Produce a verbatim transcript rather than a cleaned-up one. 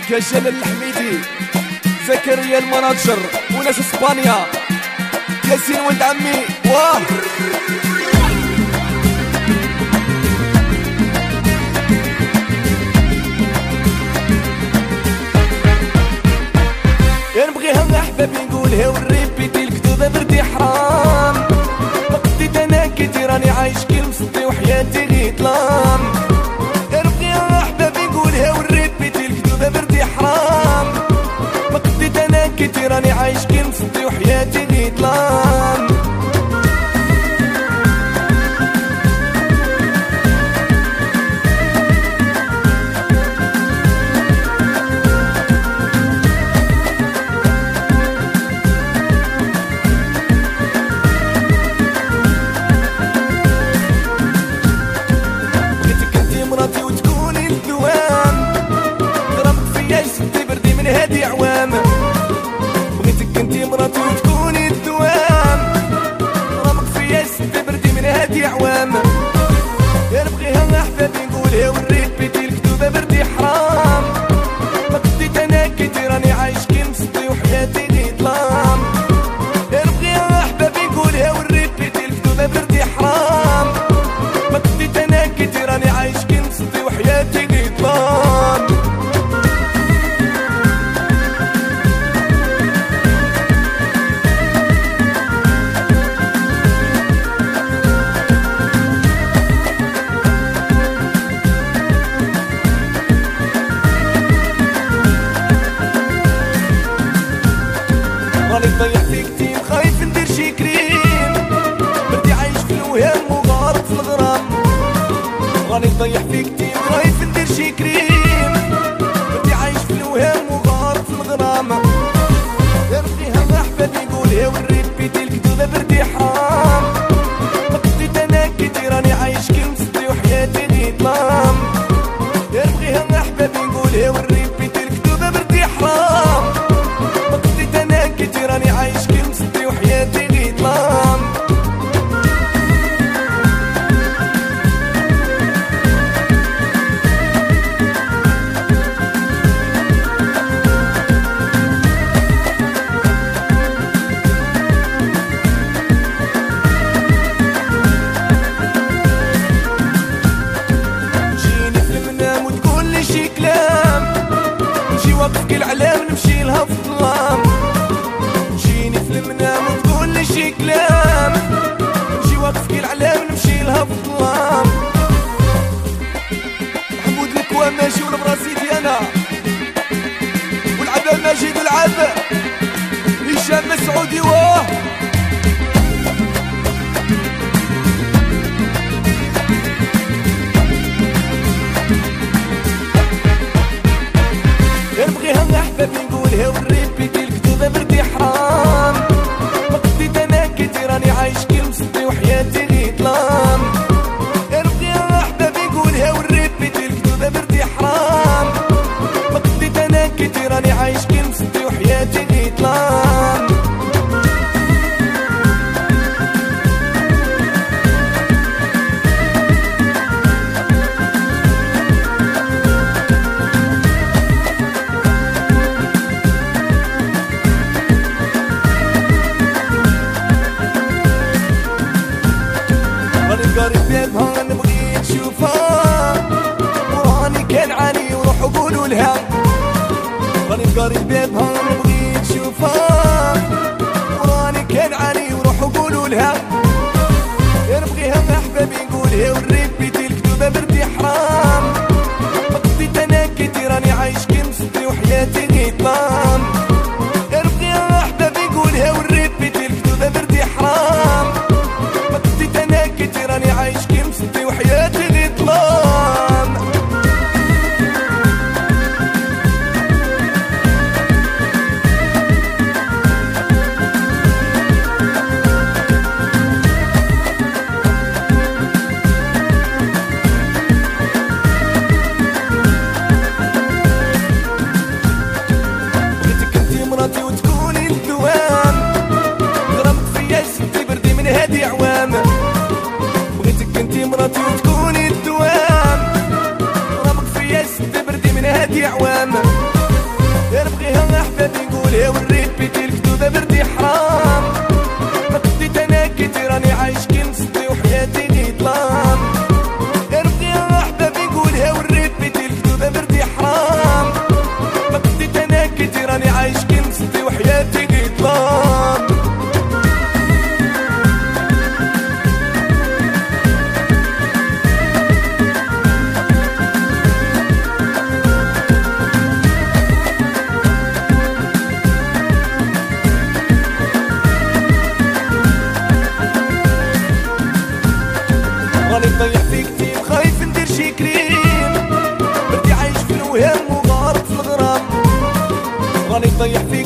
يا جلال الحميدي، زكريا المناجر وناس اسبانيا، ياسين ولد عمي واه. يا نبغيها احبابي نقولها ونريبيتي الكذوبه بردي حرام، ما قديت انا كيتي راني عايش كي مصدي وحياتي غي ظلام. يا نبغيها احبابي نقولها ونريبيتي الكذوبه بردي حرام، ما قديت انا كيتي راني عايش كي مصدي وحياتي غي ظلام. هادي عوام بغيتك انتي مراتي وتكوني الدوام، رامك فيا ستي بردي من هادي عوام. يا نبغيها احبابي نقولها ونريبيتي الكذوبه بردي حرام، ما قديت انا كيتي راني عايش كي مصدي وحياتي غي ظلام. يا نبغيها احبابي نقولها ونريبيتي الكذوبه بردي حرام، ما قديت انا كيتي راني عايش كي مصدي وحياتي غي ظلام. راني نضيع فيك تيم خايف ندير شي كريم، بردي عايش في الوهام وغارق في الغرام. راني نضيع فيك تيم خايف ندير شي كريم، بردي عايش في الوهام وغارق في الغرام. يا نبغيها احبابي نقولها ونريبيتي الكذوبه بردي حرام، ما قديت انا كيتي راني عايش كي مصدي وحياتي غي ظلام. يا نبغيها احبابي نقولها ونريبيتي الكذوبه بردي حرام، ما قديت انا كيتي راني عايش كي مصدي وحياتي غي ظلام. جيني في المنام وتقول لي شي كلام، نجي واقف كي العلام نمشي لها في الظلام. جيني في المنام وتقول لي شي كلام، نجي واقف كي العلام نمشي لها في الظلام. محمود الكوا ماشي والبرازيلي انا، والعبا ماجد العب هشام مسعودي واه. يا نبغيها احبابي نقولها ونريبيتي الكذوبه بردي حرام، ما قديت انا كيتي راني عايش كي مصدي وحياتي غي ظلام. يا نبغيها احبابي نقولها ونريبيتي الكذوبه بردي حرام، ما قديت انا كيتي راني عايش كي مصدي وحياتي غي ظلام. قريب بيبها نبغي نشوفها، وراني كنعاني وروح قولوا لها. راني قريب بيبها نبغي نشوفها، وراني كنعاني وروح قولوا لها. يا نبغيها احبابي نقولها ونريبيتي الكذوبه بردي حرام، ما قديت انا كيتي راني عايش كي مصدي وحياتي غي ظلام. يا نبغيها احبابي نقولها ونريبيتي الكذوبه بردي حرام، ما قديت انا كيتي راني عايش كي مصدي وحياتي غي ظلام. بغيتك انتي مراتي وتكوني الدوام، غرامك فيا ستي بردي من هادي عوام. بغيتك انتي مراتي وتكوني الدوام، رامك فيا ستي بردي من هادي عوام. نقولها ونريبيتي الكذوبة بردي حرام. ما كنت انا كيتي راني عايش كي مصدي وحياتي لي ظلام. غير بغيها احبابي نقولها ونريبيتي الكذوبة بردي حرام. ما كنت انا كيتي راني عايش كي مصدي وحياتي لي ظلام. راني نضيع فيك كتير خايف ندير شي كريم. بردي عايش في الوهم وغارق في الغرام. راني نضيع فيك